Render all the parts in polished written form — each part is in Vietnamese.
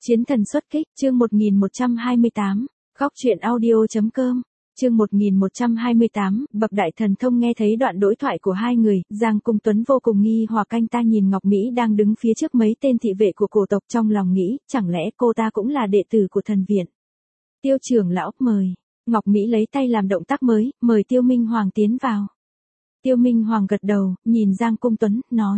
Chiến thần xuất kích, chương 1128, góc truyện audio.com, chương 1128, bậc đại thần thông. Nghe thấy đoạn đối thoại của hai người, Giang Cung Tuấn vô cùng nghi hoặc, anh ta nhìn Ngọc Mỹ đang đứng phía trước mấy tên thị vệ của cổ tộc, trong lòng nghĩ, chẳng lẽ cô ta cũng là đệ tử của thần viện. Tiêu trưởng lão, mời. Ngọc Mỹ lấy tay làm động tác mới, mời Tiêu Minh Hoàng tiến vào. Tiêu Minh Hoàng gật đầu, nhìn Giang Cung Tuấn, nói.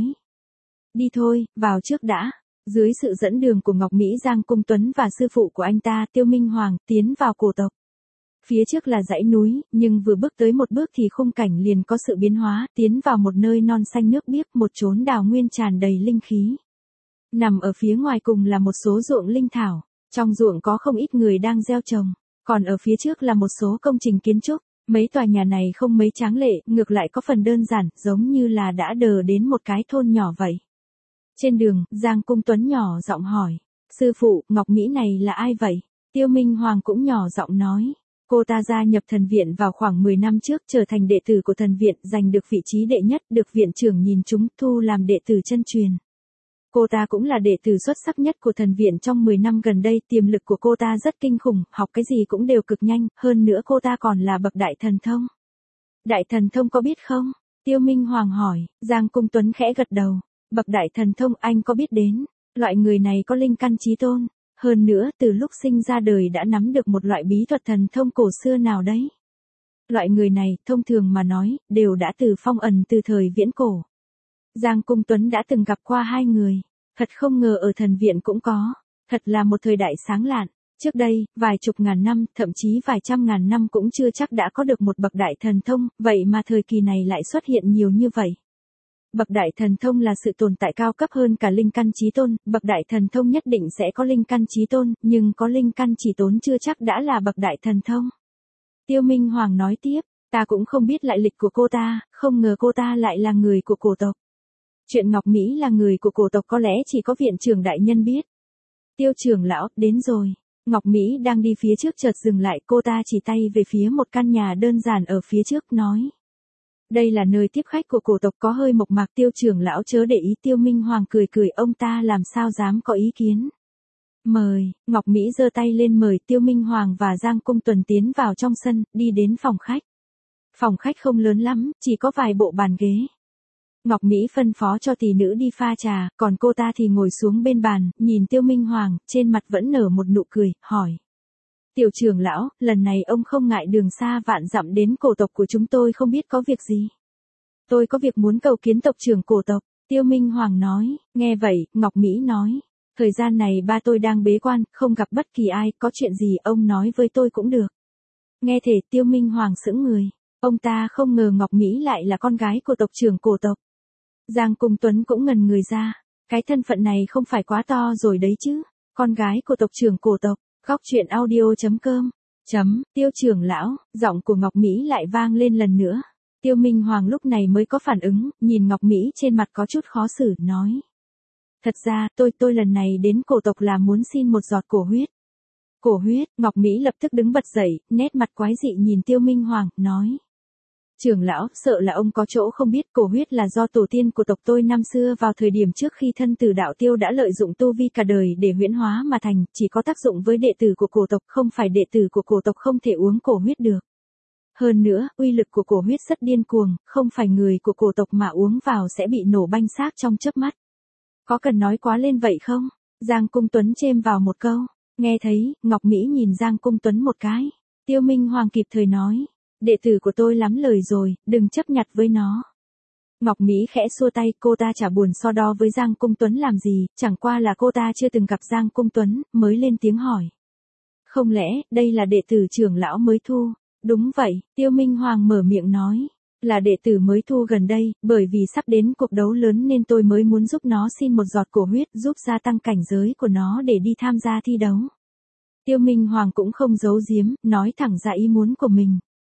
Đi thôi, vào trước đã. Dưới sự dẫn đường của Ngọc Mỹ, Giang Cung Tuấn và sư phụ của anh ta, Tiêu Minh Hoàng, tiến vào cổ tộc. Phía trước là dãy núi, nhưng vừa bước tới một bước thì khung cảnh liền có sự biến hóa, tiến vào một nơi non xanh nước biếc, một chốn đào nguyên tràn đầy linh khí. Nằm ở phía ngoài cùng là một số ruộng linh thảo, trong ruộng có không ít người đang gieo trồng, còn ở phía trước là một số công trình kiến trúc. Mấy tòa nhà này không mấy tráng lệ, ngược lại có phần đơn giản, giống như là đã đờ đến một cái thôn nhỏ vậy. Trên đường, Giang Cung Tuấn nhỏ giọng hỏi, sư phụ, Ngọc Mỹ này là ai vậy? Tiêu Minh Hoàng cũng nhỏ giọng nói, cô ta gia nhập thần viện vào khoảng 10 năm trước, trở thành đệ tử của thần viện, giành được vị trí đệ nhất, được viện trưởng nhìn trúng, thu làm đệ tử chân truyền. Cô ta cũng là đệ tử xuất sắc nhất của thần viện trong 10 năm gần đây, tiềm lực của cô ta rất kinh khủng, học cái gì cũng đều cực nhanh, hơn nữa cô ta còn là bậc đại thần thông. Đại thần thông có biết không? Tiêu Minh Hoàng hỏi. Giang Cung Tuấn khẽ gật đầu. Bậc đại thần thông anh có biết đến, loại người này có linh căn chí tôn, hơn nữa từ lúc sinh ra đời đã nắm được một loại bí thuật thần thông cổ xưa nào đấy. Loại người này, thông thường mà nói, đều đã từ phong ẩn từ thời viễn cổ. Giang Cung Tuấn đã từng gặp qua hai người, thật không ngờ ở thần viện cũng có, thật là một thời đại sáng lạn. Trước đây, vài chục ngàn năm, thậm chí vài trăm ngàn năm cũng chưa chắc đã có được một bậc đại thần thông, vậy mà thời kỳ này lại xuất hiện nhiều như vậy. Bậc đại thần thông là sự tồn tại cao cấp hơn cả linh căn chí tôn, bậc đại thần thông nhất định sẽ có linh căn chí tôn, nhưng có linh căn chỉ tôn chưa chắc đã là bậc đại thần thông. Tiêu Minh Hoàng nói tiếp, ta cũng không biết lại lịch của cô ta, không ngờ cô ta lại là người của cổ tộc. Chuyện Ngọc Mỹ là người của cổ tộc có lẽ chỉ có viện trưởng đại nhân biết. Tiêu trưởng lão, đến rồi. Ngọc Mỹ đang đi phía trước chợt dừng lại, cô ta chỉ tay về phía một căn nhà đơn giản ở phía trước, nói. Đây là nơi tiếp khách của cổ tộc, có hơi mộc mạc. Tiêu trưởng lão chớ để ý. Tiêu Minh Hoàng cười cười, ông ta làm sao dám có ý kiến. Mời. Ngọc Mỹ giơ tay lên mời Tiêu Minh Hoàng và Giang Cung Tuấn tiến vào trong sân, đi đến phòng khách. Phòng khách không lớn lắm, chỉ có vài bộ bàn ghế. Ngọc Mỹ phân phó cho tỷ nữ đi pha trà, còn cô ta thì ngồi xuống bên bàn, nhìn Tiêu Minh Hoàng, trên mặt vẫn nở một nụ cười, hỏi. Tiểu trưởng lão, lần này ông không ngại đường xa vạn dặm đến cổ tộc của chúng tôi, không biết có việc gì? Tôi có việc muốn cầu kiến tộc trưởng cổ tộc. Tiêu Minh Hoàng nói. Nghe vậy, Ngọc Mỹ nói. Thời gian này ba tôi đang bế quan, không gặp bất kỳ ai, có chuyện gì ông nói với tôi cũng được. Nghe thể Tiêu Minh Hoàng sững người. Ông ta không ngờ Ngọc Mỹ lại là con gái của tộc trưởng cổ tộc. Giang Cung Tuấn cũng ngần người ra. Cái thân phận này không phải quá to rồi đấy chứ. Con gái của tộc trưởng cổ tộc. Góc truyện audio.com. Tiêu trưởng lão, giọng của Ngọc Mỹ lại vang lên lần nữa. Tiêu Minh Hoàng lúc này mới có phản ứng, nhìn Ngọc Mỹ trên mặt có chút khó xử, nói. Thật ra, tôi lần này đến cổ tộc là muốn xin một giọt cổ huyết. Cổ huyết, Ngọc Mỹ lập tức đứng bật dậy, nét mặt quái dị nhìn Tiêu Minh Hoàng, nói. Trưởng lão, sợ là ông có chỗ không biết, cổ huyết là do tổ tiên của tộc tôi năm xưa vào thời điểm trước khi thân tử đạo tiêu đã lợi dụng tu vi cả đời để huyễn hóa mà thành, chỉ có tác dụng với đệ tử của cổ tộc, không phải đệ tử của cổ tộc không thể uống cổ huyết được. Hơn nữa, uy lực của cổ huyết rất điên cuồng, không phải người của cổ tộc mà uống vào sẽ bị nổ banh xác trong chớp mắt. Có cần nói quá lên vậy không? Giang Cung Tuấn chêm vào một câu. Nghe thấy, Ngọc Mỹ nhìn Giang Cung Tuấn một cái. Tiêu Minh Hoàng kịp thời nói. Đệ tử của tôi lắm lời rồi, đừng chấp nhặt với nó. Ngọc Mỹ khẽ xua tay, cô ta chả buồn so đo với Giang Cung Tuấn làm gì, chẳng qua là cô ta chưa từng gặp Giang Cung Tuấn, mới lên tiếng hỏi. Không lẽ, đây là đệ tử trưởng lão mới thu? Đúng vậy, Tiêu Minh Hoàng mở miệng nói. Là đệ tử mới thu gần đây, bởi vì sắp đến cuộc đấu lớn nên tôi mới muốn giúp nó xin một giọt cổ huyết, giúp gia tăng cảnh giới của nó để đi tham gia thi đấu. Tiêu Minh Hoàng cũng không giấu giếm, nói thẳng ra ý muốn của mình.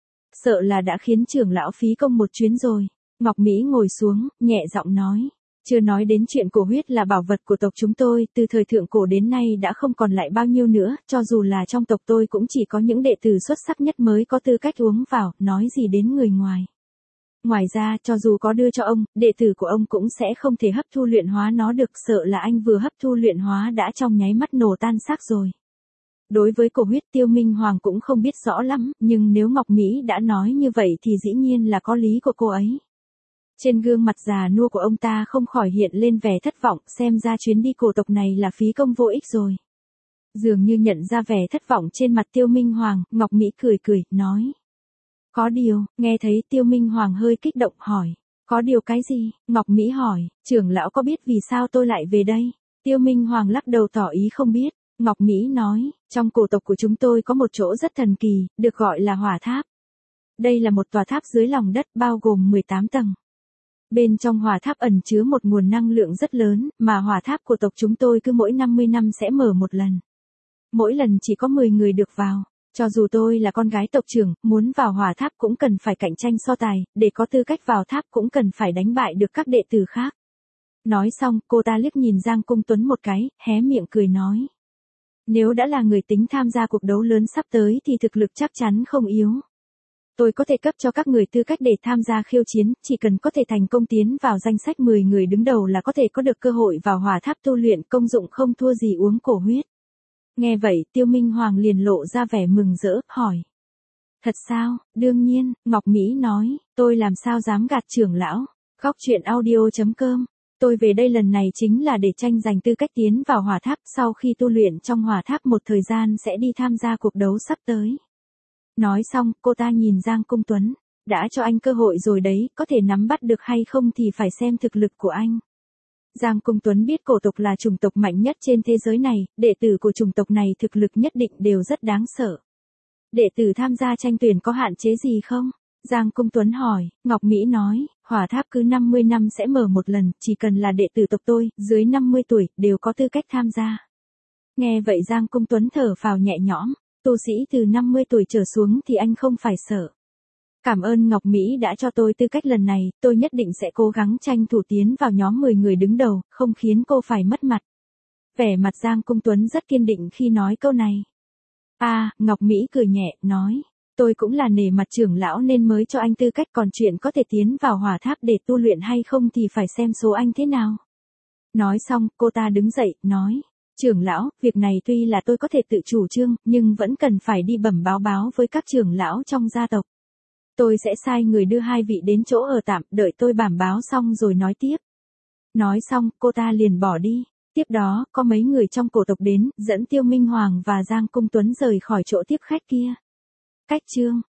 Sợ là đã khiến trưởng lão phí công một chuyến rồi. Ngọc Mỹ ngồi xuống, nhẹ giọng nói. Chưa nói đến chuyện cổ huyết là bảo vật của tộc chúng tôi, từ thời thượng cổ đến nay đã không còn lại bao nhiêu nữa, cho dù là trong tộc tôi cũng chỉ có những đệ tử xuất sắc nhất mới có tư cách uống vào, nói gì đến người ngoài. Ngoài ra, cho dù có đưa cho ông, đệ tử của ông cũng sẽ không thể hấp thu luyện hóa nó được, sợ là anh vừa hấp thu luyện hóa đã trong nháy mắt nổ tan xác rồi. Đối với cổ huyết Tiêu Minh Hoàng cũng không biết rõ lắm, nhưng nếu Ngọc Mỹ đã nói như vậy thì dĩ nhiên là có lý của cô ấy. Trên gương mặt già nua của ông ta không khỏi hiện lên vẻ thất vọng, xem ra chuyến đi cổ tộc này là phí công vô ích rồi. Dường như nhận ra vẻ thất vọng trên mặt Tiêu Minh Hoàng, Ngọc Mỹ cười cười, nói. Có điều, nghe thấy Tiêu Minh Hoàng hơi kích động hỏi. Có điều cái gì? Ngọc Mỹ hỏi, trưởng lão có biết vì sao tôi lại về đây? Tiêu Minh Hoàng lắc đầu tỏ ý không biết. Ngọc Mỹ nói, trong cổ tộc của chúng tôi có một chỗ rất thần kỳ, được gọi là hỏa tháp. Đây là một tòa tháp dưới lòng đất bao gồm 18 tầng. Bên trong hỏa tháp ẩn chứa một nguồn năng lượng rất lớn, mà hỏa tháp của tộc chúng tôi cứ mỗi 50 năm sẽ mở một lần. Mỗi lần chỉ có 10 người được vào. Cho dù tôi là con gái tộc trưởng, muốn vào hỏa tháp cũng cần phải cạnh tranh so tài, để có tư cách vào tháp cũng cần phải đánh bại được các đệ tử khác. Nói xong, cô ta liếc nhìn Giang Cung Tuấn một cái, hé miệng cười nói. Nếu đã là người tính tham gia cuộc đấu lớn sắp tới thì thực lực chắc chắn không yếu. Tôi có thể cấp cho các người tư cách để tham gia khiêu chiến, chỉ cần có thể thành công tiến vào danh sách 10 người đứng đầu là có thể có được cơ hội vào hỏa tháp tu luyện, công dụng không thua gì uống cổ huyết. Nghe vậy, Tiêu Minh Hoàng liền lộ ra vẻ mừng rỡ, hỏi. Thật sao? Đương nhiên, Ngọc Mỹ nói, tôi làm sao dám gạt trưởng lão. Góc truyện audio.com. Tôi về đây lần này chính là để tranh giành tư cách tiến vào hỏa tháp, sau khi tu luyện trong hỏa tháp một thời gian sẽ đi tham gia cuộc đấu sắp tới. Nói xong, cô ta nhìn Giang Cung Tuấn. Đã cho anh cơ hội rồi đấy, có thể nắm bắt được hay không thì phải xem thực lực của anh. Giang Cung Tuấn biết cổ tộc là chủng tộc mạnh nhất trên thế giới này, đệ tử của chủng tộc này thực lực nhất định đều rất đáng sợ. Đệ tử tham gia tranh tuyển có hạn chế gì không? Giang Cung Tuấn hỏi, Ngọc Mỹ nói, hỏa tháp cứ 50 năm sẽ mở một lần, chỉ cần là đệ tử tộc tôi, dưới 50 tuổi, đều có tư cách tham gia. Nghe vậy Giang Cung Tuấn thở phào nhẹ nhõm, tu sĩ từ 50 tuổi trở xuống thì anh không phải sợ. Cảm ơn Ngọc Mỹ đã cho tôi tư cách lần này, tôi nhất định sẽ cố gắng tranh thủ tiến vào nhóm 10 người đứng đầu, không khiến cô phải mất mặt. Vẻ mặt Giang Cung Tuấn rất kiên định khi nói câu này. Ngọc Mỹ cười nhẹ, nói, tôi cũng là nể mặt trưởng lão nên mới cho anh tư cách, còn chuyện có thể tiến vào hỏa tháp để tu luyện hay không thì phải xem số anh thế nào. Nói xong, cô ta đứng dậy, nói, trưởng lão, việc này tuy là tôi có thể tự chủ trương, nhưng vẫn cần phải đi bẩm báo với các trưởng lão trong gia tộc. Tôi sẽ sai người đưa hai vị đến chỗ ở tạm, đợi tôi bẩm báo xong rồi nói tiếp. Nói xong, cô ta liền bỏ đi. Tiếp đó, có mấy người trong cổ tộc đến, dẫn Tiêu Minh Hoàng và Giang Cung Tuấn rời khỏi chỗ tiếp khách kia. Cách chương